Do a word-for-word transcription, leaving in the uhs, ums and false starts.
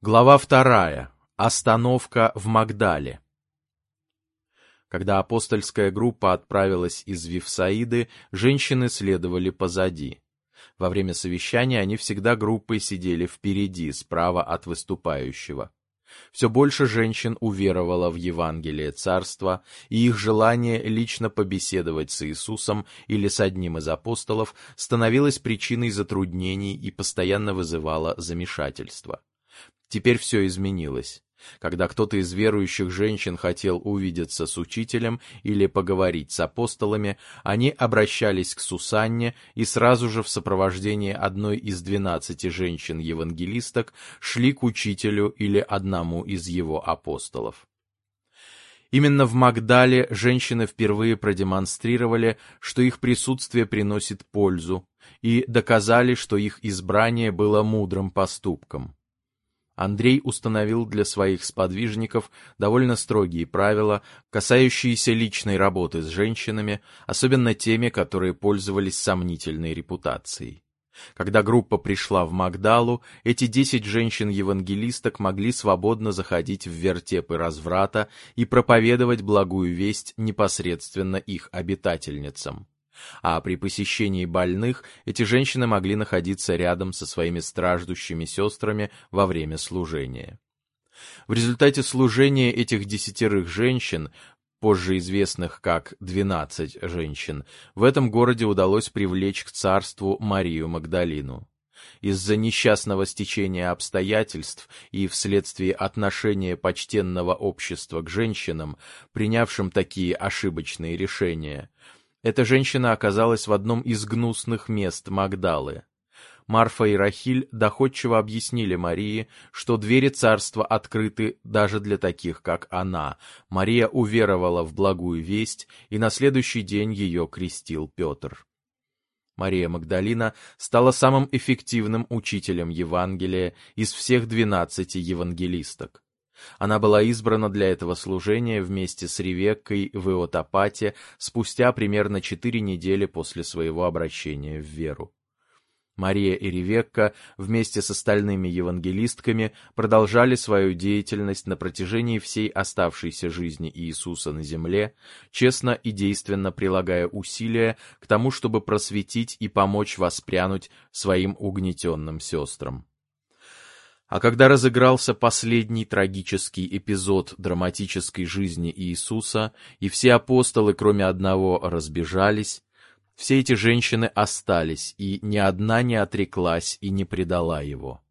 Глава вторая. Остановка в Магдале. Когда апостольская группа отправилась из Вифсаиды, женщины следовали позади. Во время совещания они всегда группой сидели впереди, справа от выступающего. Все больше женщин уверовало в Евангелие Царства, и их желание лично побеседовать с Иисусом или с одним из апостолов становилось причиной затруднений и постоянно вызывало замешательство. Теперь все изменилось. Когда кто-то из верующих женщин хотел увидеться с учителем или поговорить с апостолами, они обращались к Сусанне и сразу же в сопровождении одной из двенадцати женщин-евангелисток шли к учителю или одному из его апостолов. Именно в Магдале женщины впервые продемонстрировали, что их присутствие приносит пользу, и доказали, что их избрание было мудрым поступком. Андрей установил для своих сподвижников довольно строгие правила, касающиеся личной работы с женщинами, особенно теми, которые пользовались сомнительной репутацией. Когда группа пришла в Магдалу, эти десять женщин-евангелисток могли свободно заходить в вертепы разврата и проповедовать благую весть непосредственно их обитательницам. А при посещении больных эти женщины могли находиться рядом со своими страждущими сестрами во время служения. В результате служения этих десятерых женщин, позже известных как двенадцать женщин, в этом городе удалось привлечь к царству Марию Магдалину. Из-за несчастного стечения обстоятельств и вследствие отношения почтенного общества к женщинам, принявшим такие ошибочные решения, эта женщина оказалась в одном из гнусных мест Магдалы. Марфа и Рахиль доходчиво объяснили Марии, что двери царства открыты даже для таких, как она. Мария уверовала в благую весть, и на следующий день ее крестил Петр. Мария Магдалина стала самым эффективным учителем Евангелия из всех двенадцати евангелисток. Она была избрана для этого служения вместе с Ревеккой в Иотопате спустя примерно четыре недели после своего обращения в веру. Мария и Ревекка вместе с остальными евангелистками продолжали свою деятельность на протяжении всей оставшейся жизни Иисуса на земле, честно и действенно прилагая усилия к тому, чтобы просветить и помочь воспрянуть своим угнетенным сестрам. А когда разыгрался последний трагический эпизод драматической жизни Иисуса, и все апостолы, кроме одного, разбежались, все эти женщины остались, и ни одна не отреклась и не предала его.